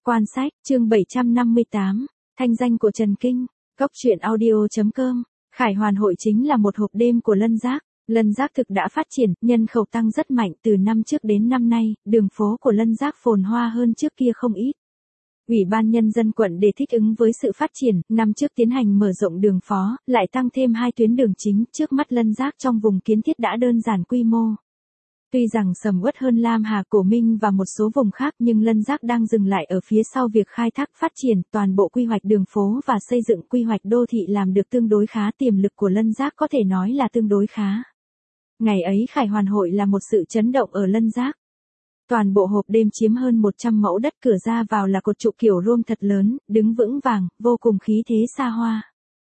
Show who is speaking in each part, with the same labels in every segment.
Speaker 1: Quan sách, chương 758, thanh danh của Trần Kinh, Cốc truyện audio.com, Khải Hoàn hội chính là một hộp đêm của Lân Giác. Lân Giác thực đã phát triển, nhân khẩu tăng rất mạnh từ năm trước đến năm nay, đường phố của Lân Giác phồn hoa hơn trước kia không ít. Ủy ban Nhân dân quận để thích ứng với sự phát triển, năm trước tiến hành mở rộng đường phó, lại tăng thêm 2 tuyến đường chính, trước mắt Lân Giác trong vùng kiến thiết đã đơn giản quy mô. Tuy rằng sầm uất hơn Lam Hà, Cổ Minh và một số vùng khác nhưng Lân Giác đang dừng lại ở phía sau việc khai thác phát triển, toàn bộ quy hoạch đường phố và xây dựng quy hoạch đô thị làm được tương đối khá, tiềm lực của Lân Giác có thể nói là tương đối khá. Ngày ấy Khải Hoàn hội là một sự chấn động ở Lân Giác. Toàn bộ hộp đêm chiếm hơn 100 mẫu đất, cửa ra vào là cột trụ kiểu rôm thật lớn, đứng vững vàng, vô cùng khí thế xa hoa.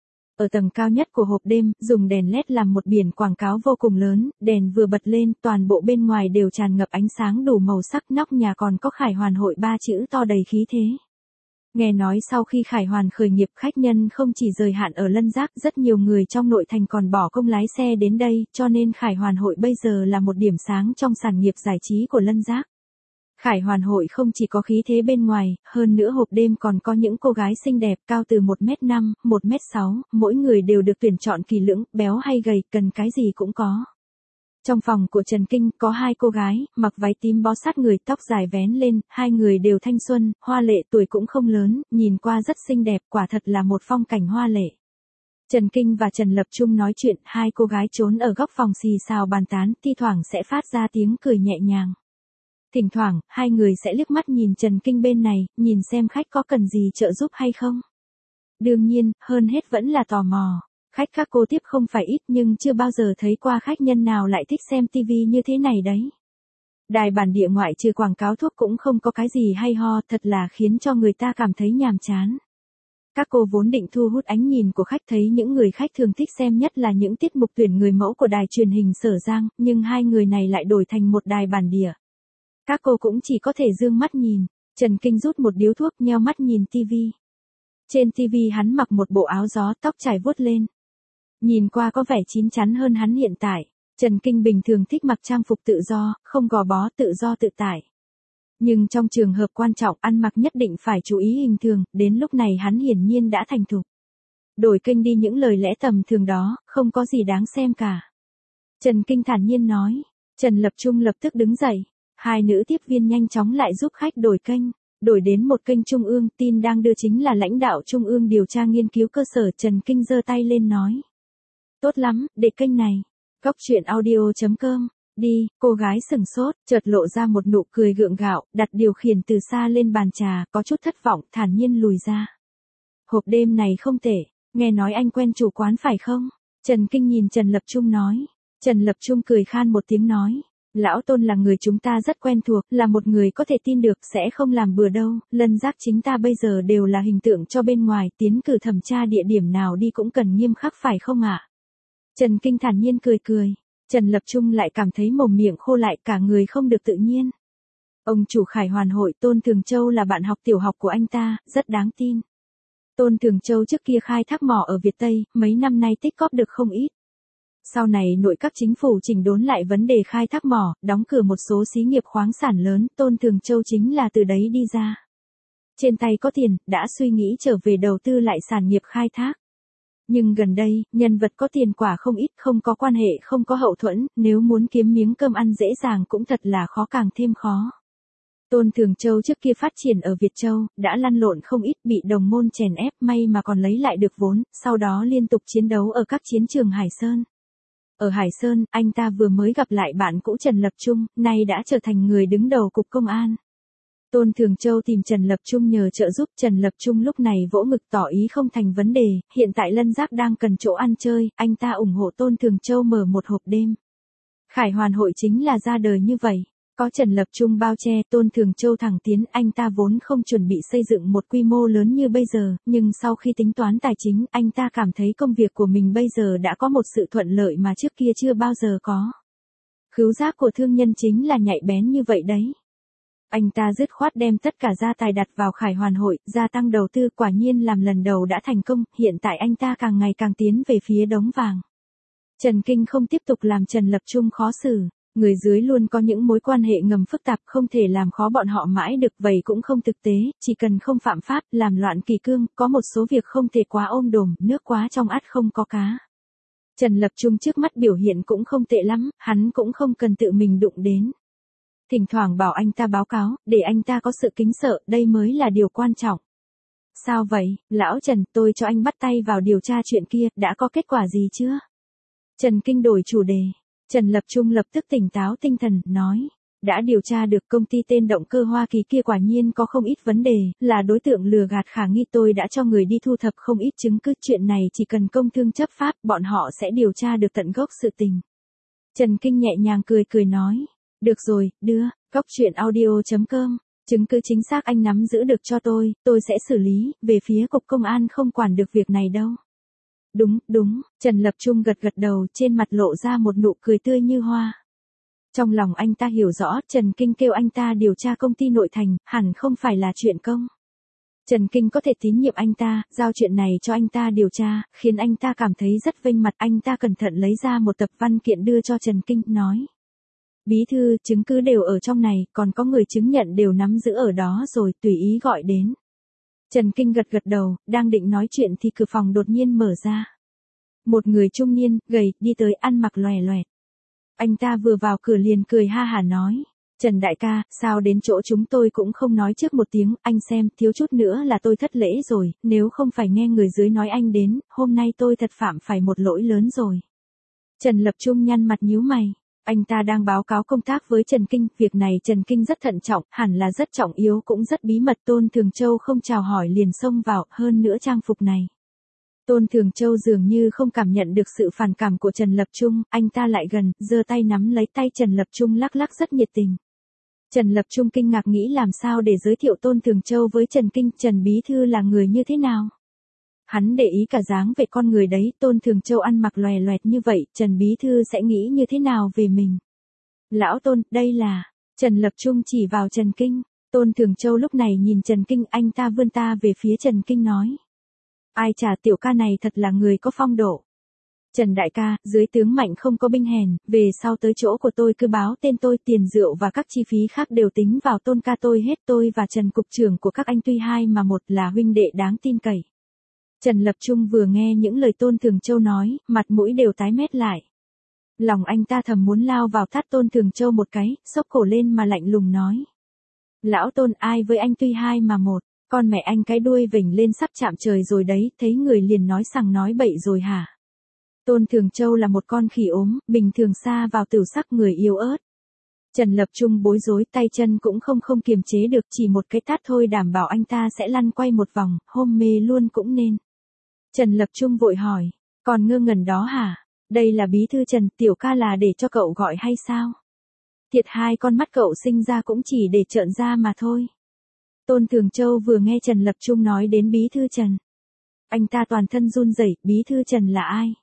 Speaker 1: Ở tầng cao nhất của hộp đêm, dùng đèn LED làm một biển quảng cáo vô cùng lớn, đèn vừa bật lên, toàn bộ bên ngoài đều tràn ngập ánh sáng đủ màu sắc, nóc nhà còn có Khải Hoàn hội 3 chữ to đầy khí thế. Nghe nói sau khi Khải Hoàn khởi nghiệp, khách nhân không chỉ rời hạn ở Lân Giác, rất nhiều người trong nội thành còn bỏ công lái xe đến đây, cho nên Khải Hoàn hội bây giờ là một điểm sáng trong sản nghiệp giải trí của Lân Giác. Khải Hoàn hội không chỉ có khí thế bên ngoài, hơn nữa hộp đêm còn có những cô gái xinh đẹp cao từ 1m5, 1m6, mỗi người đều được tuyển chọn kỳ lưỡng, béo hay gầy, cần cái gì cũng có. Trong phòng của Trần Kinh có 2 cô gái, mặc váy tím bó sát người, tóc dài vén lên, 2 người đều thanh xuân, hoa lệ, tuổi cũng không lớn, nhìn qua rất xinh đẹp, quả thật là một phong cảnh hoa lệ. Trần Kinh và Trần Lập Trung nói chuyện, 2 cô gái trốn ở góc phòng xì xào bàn tán, thi thoảng sẽ phát ra tiếng cười nhẹ nhàng. Thỉnh thoảng, 2 người sẽ liếc mắt nhìn Trần Kinh bên này, nhìn xem khách có cần gì trợ giúp hay không. Đương nhiên, hơn hết vẫn là tò mò. Khách các cô tiếp không phải ít nhưng chưa bao giờ thấy qua khách nhân nào lại thích xem TV như thế này đấy. Đài bản địa ngoại trừ quảng cáo thuốc cũng không có cái gì hay ho, thật là khiến cho người ta cảm thấy nhàm chán. Các cô vốn định thu hút ánh nhìn của khách, thấy những người khách thường thích xem nhất là những tiết mục tuyển người mẫu của đài truyền hình Sở Giang, nhưng 2 người này lại đổi thành một đài bản địa. Các cô cũng chỉ có thể dương mắt nhìn. Trần Kinh rút một điếu thuốc, nheo mắt nhìn TV. Trên TV hắn mặc một bộ áo gió, tóc trải vuốt lên. Nhìn qua có vẻ chín chắn hơn hắn hiện tại. Trần Kinh bình thường thích mặc trang phục tự do, không gò bó, tự do tự tại. Nhưng trong trường hợp quan trọng, ăn mặc nhất định phải chú ý hình thường, đến lúc này hắn hiển nhiên đã thành thục. Đổi kênh đi, những lời lẽ tầm thường đó, không có gì đáng xem cả. Trần Kinh thản nhiên nói. Trần Lập Trung lập tức đứng dậy. 2 nữ tiếp viên nhanh chóng lại giúp khách đổi kênh, đổi đến một kênh Trung ương, tin đang đưa chính là lãnh đạo Trung ương điều tra nghiên cứu cơ sở. Trần Kinh giơ tay lên nói. Tốt lắm, để kênh này. Cốc truyện audio.com, đi, cô gái sừng sốt, chợt lộ ra một nụ cười gượng gạo, đặt điều khiển từ xa lên bàn trà, có chút thất vọng, thản nhiên lùi ra. Hộp đêm này không tệ, nghe nói anh quen chủ quán phải không? Trần Kinh nhìn Trần Lập Trung nói. Trần Lập Trung cười khan một tiếng nói. Lão Tôn là người chúng ta rất quen thuộc, là một người có thể tin được, sẽ không làm bừa đâu. Lân Giác chính ta bây giờ đều là hình tượng cho bên ngoài, tiến cử thẩm tra địa điểm nào đi cũng cần nghiêm khắc phải không ạ? Trần Kinh thản nhiên cười cười. Trần Lập Trung lại cảm thấy mồm miệng khô lại, cả người không được tự nhiên. Ông chủ Khải Hoàn hội Tôn Thường Châu là bạn học tiểu học của anh ta, rất đáng tin. Tôn Thường Châu trước kia khai thác mỏ ở Việt Tây, mấy năm nay tích cóp được không ít. Sau này nội các chính phủ chỉnh đốn lại vấn đề khai thác mỏ, đóng cửa một số xí nghiệp khoáng sản lớn, Tôn Thường Châu chính là từ đấy đi ra. Trên tay có tiền, đã suy nghĩ trở về đầu tư lại sản nghiệp khai thác. Nhưng gần đây, nhân vật có tiền quả không ít, không có quan hệ, không có hậu thuẫn, nếu muốn kiếm miếng cơm ăn dễ dàng cũng thật là khó, càng thêm khó. Tôn Thường Châu trước kia phát triển ở Việt Châu, đã lăn lộn không ít, bị đồng môn chèn ép, may mà còn lấy lại được vốn, sau đó liên tục chiến đấu ở các chiến trường Hải Sơn. Ở Hải Sơn, anh ta vừa mới gặp lại bạn cũ Trần Lập Trung, nay đã trở thành người đứng đầu cục công an. Tôn Thường Châu tìm Trần Lập Trung nhờ trợ giúp, Trần Lập Trung lúc này vỗ ngực tỏ ý không thành vấn đề, hiện tại Lân Giác đang cần chỗ ăn chơi, anh ta ủng hộ Tôn Thường Châu mở một hộp đêm. Khải Hoàn hội chính là ra đời như vậy. Có Trần Lập Trung bao che, Tôn Thường Châu thẳng tiến, anh ta vốn không chuẩn bị xây dựng một quy mô lớn như bây giờ, nhưng sau khi tính toán tài chính, anh ta cảm thấy công việc của mình bây giờ đã có một sự thuận lợi mà trước kia chưa bao giờ có. Khứu giác của thương nhân chính là nhạy bén như vậy đấy. Anh ta dứt khoát đem tất cả gia tài đặt vào Khải Hoàn hội, gia tăng đầu tư, quả nhiên làm lần đầu đã thành công, hiện tại anh ta càng ngày càng tiến về phía đống vàng. Trần Kinh không tiếp tục làm Trần Lập Trung khó xử. Người dưới luôn có những mối quan hệ ngầm phức tạp không thể làm khó bọn họ mãi được, vậy cũng không thực tế, chỉ cần không phạm pháp, làm loạn kỷ cương, có một số việc không thể quá ôm đồm, nước quá trong ắt không có cá. Trần Lập Trung trước mắt biểu hiện cũng không tệ lắm, hắn cũng không cần tự mình đụng đến. Thỉnh thoảng bảo anh ta báo cáo, để anh ta có sự kính sợ, đây mới là điều quan trọng. Sao vậy, lão Trần, tôi cho anh bắt tay vào điều tra chuyện kia, đã có kết quả gì chưa? Trần Kinh đổi chủ đề. Trần Lập Trung lập tức tỉnh táo tinh thần, nói. Đã điều tra được công ty tên động cơ Hoa Kỳ kia quả nhiên có không ít vấn đề, là đối tượng lừa gạt khả nghi, tôi đã cho người đi thu thập không ít chứng cứ, chuyện này chỉ cần công thương chấp pháp, bọn họ sẽ điều tra được tận gốc sự tình. Trần Kinh nhẹ nhàng cười cười nói. Được rồi, đưa, goctruyện.audio.com, chứng cứ chính xác anh nắm giữ được cho tôi sẽ xử lý, về phía cục công an không quản được việc này đâu. Đúng, Trần Lập Trung gật gật đầu, trên mặt lộ ra một nụ cười tươi như hoa. Trong lòng anh ta hiểu rõ, Trần Kinh kêu anh ta điều tra công ty nội thành, hẳn không phải là chuyện công. Trần Kinh có thể tín nhiệm anh ta, giao chuyện này cho anh ta điều tra, khiến anh ta cảm thấy rất vênh mặt. Anh ta cẩn thận lấy ra một tập văn kiện đưa cho Trần Kinh, nói. Bí thư, chứng cứ đều ở trong này, còn có người chứng nhận đều nắm giữ ở đó rồi, tùy ý gọi đến. Trần Kinh gật gật đầu, đang định nói chuyện thì cửa phòng đột nhiên mở ra. Một người trung niên, gầy, đi tới, ăn mặc lòe loẹt. Anh ta vừa vào cửa liền cười ha hả nói. Trần đại ca, sao đến chỗ chúng tôi cũng không nói trước một tiếng, anh xem, thiếu chút nữa là tôi thất lễ rồi, nếu không phải nghe người dưới nói anh đến, hôm nay tôi thật phạm phải một lỗi lớn rồi. Trần Lập Trung nhăn mặt nhíu mày. Anh ta đang báo cáo công tác với Trần Kinh, việc này Trần Kinh rất thận trọng, hẳn là rất trọng yếu cũng rất bí mật. Tôn Thường Châu không chào hỏi liền xông vào, hơn nữa trang phục này. Tôn Thường Châu dường như không cảm nhận được sự phản cảm của Trần Lập Trung, anh ta lại gần, giơ tay nắm lấy tay Trần Lập Trung lắc lắc rất nhiệt tình. Trần Lập Trung kinh ngạc nghĩ làm sao để giới thiệu Tôn Thường Châu với Trần Kinh, Trần Bí Thư là người như thế nào. Hắn để ý cả dáng về con người đấy, Tôn Thường Châu ăn mặc lòe loẹt như vậy, Trần Bí Thư sẽ nghĩ như thế nào về mình. Lão Tôn, đây là, Trần Lập Trung chỉ vào Trần Kinh, Tôn Thường Châu lúc này nhìn Trần Kinh, anh ta vươn ta về phía Trần Kinh nói. Ai chà, tiểu ca này thật là người có phong độ. Trần đại ca, dưới tướng mạnh không có binh hèn, về sau tới chỗ của tôi cứ báo tên tôi, tiền rượu và các chi phí khác đều tính vào Tôn ca tôi hết. Tôi và Trần cục trưởng của các anh tuy hai mà một, là huynh đệ đáng tin cậy. Trần Lập Trung vừa nghe những lời Tôn Thường Châu nói, mặt mũi đều tái mét lại. Lòng anh ta thầm muốn lao vào tát Tôn Thường Châu một cái, xốc cổ lên mà lạnh lùng nói. Lão Tôn, ai với anh tuy hai mà một, con mẹ anh cái đuôi vểnh lên sắp chạm trời rồi đấy, thấy người liền nói sằng nói bậy rồi hả? Tôn Thường Châu là một con khỉ ốm, bình thường xa vào tửu sắc, người yếu ớt. Trần Lập Trung bối rối, tay chân cũng không kiềm chế được, chỉ một cái tát thôi đảm bảo anh ta sẽ lăn quay một vòng, hôn mê luôn cũng nên. Trần Lập Trung vội hỏi, còn ngơ ngẩn đó hả? Đây là bí thư Trần, tiểu ca là để cho cậu gọi hay sao? Thiệt, hai con mắt cậu sinh ra cũng chỉ để trợn ra mà thôi. Tôn Thường Châu vừa nghe Trần Lập Trung nói đến bí thư Trần. Anh ta toàn thân run rẩy, bí thư Trần là ai?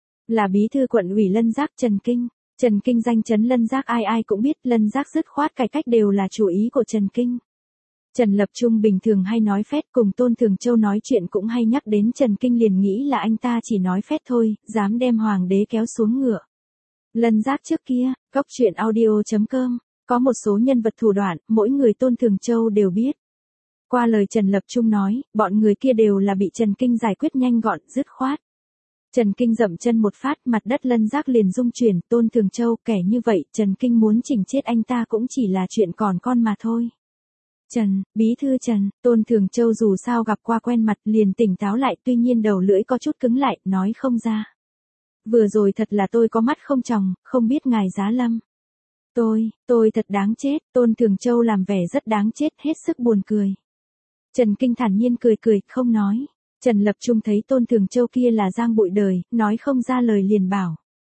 Speaker 1: Là bí thư quận ủy Lân Giác Trần Kinh. Trần Kinh danh chấn Lân Giác, ai ai cũng biết, Lân Giác dứt khoát cải cách đều là chủ ý của Trần Kinh. Trần Lập Trung bình thường hay nói phét, cùng Tôn Thường Châu nói chuyện cũng hay nhắc đến Trần Kinh, liền nghĩ là anh ta chỉ nói phét thôi, dám đem hoàng đế kéo xuống ngựa. Lân Giác trước kia, goctruyện.audio.com, có một số nhân vật thủ đoạn, mỗi người Tôn Thường Châu đều biết. Qua lời Trần Lập Trung nói, bọn người kia đều là bị Trần Kinh giải quyết nhanh gọn, dứt khoát. Trần Kinh dậm chân một phát, mặt đất Lân Giác liền rung chuyển. Tôn Thường Châu, kẻ như vậy, Trần Kinh muốn chỉnh chết anh ta cũng chỉ là chuyện còn con mà thôi. Trần, bí thư Trần, Tôn Thường Châu dù sao gặp qua quen mặt liền tỉnh táo lại, tuy nhiên đầu lưỡi có chút cứng lại, nói không ra. Vừa rồi thật là tôi có mắt không tròng, không biết ngài Giá Lâm. Tôi thật đáng chết, Tôn Thường Châu làm vẻ rất đáng chết, hết sức buồn cười. Trần Kinh thản nhiên cười cười, không nói. Trần Lập Trung thấy Tôn Thường Châu kia là giang bụi đời, nói không ra lời liền bảo.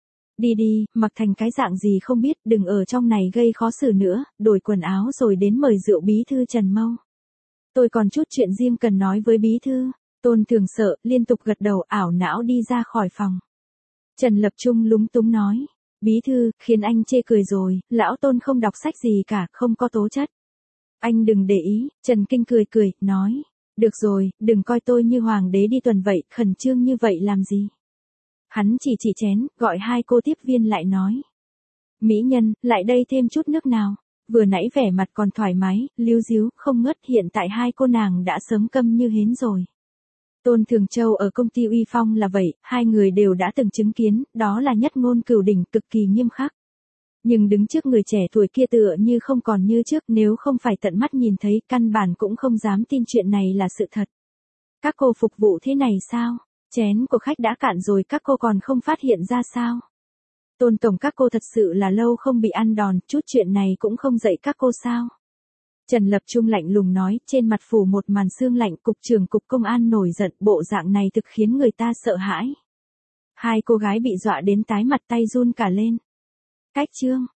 Speaker 1: Đi, mặc thành cái dạng gì không biết, đừng ở trong này gây khó xử nữa, đổi quần áo rồi đến mời rượu bí thư Trần mau. Tôi còn chút chuyện riêng cần nói với bí thư. Tôn Thường sợ, liên tục gật đầu, ảo não đi ra khỏi phòng. Trần Lập Trung lúng túng nói. Bí thư, khiến anh chê cười rồi, lão Tôn không đọc sách gì cả, không có tố chất. Anh đừng để ý, Trần Kinh cười, nói. Được rồi, đừng coi tôi như hoàng đế đi tuần vậy, khẩn trương như vậy làm gì. Hắn chỉ chén, gọi hai cô tiếp viên lại nói. Mỹ nhân, lại đây thêm chút nước nào. Vừa nãy vẻ mặt còn thoải mái, líu díu, không ngớt, hiện tại hai cô nàng đã sớm câm như hến rồi. Tôn Thường Châu ở công ty Uy Phong là vậy, hai người đều đã từng chứng kiến, đó là nhất ngôn cửu đỉnh, cực kỳ nghiêm khắc. Nhưng đứng trước người trẻ tuổi kia tựa như không còn như trước, nếu không phải tận mắt nhìn thấy, căn bản cũng không dám tin chuyện này là sự thật. Các cô phục vụ thế này sao? Chén của khách đã cạn rồi các cô còn không phát hiện ra sao? Tôn tổng, các cô thật sự là lâu không bị ăn đòn, chút chuyện này cũng không dạy các cô sao? Trần Lập Trung lạnh lùng nói, trên mặt phủ một màn sương lạnh. Cục trưởng cục công an nổi giận, bộ dạng này thực khiến người ta sợ hãi. Hai cô gái bị dọa đến tái mặt tay run cả lên. Cách chương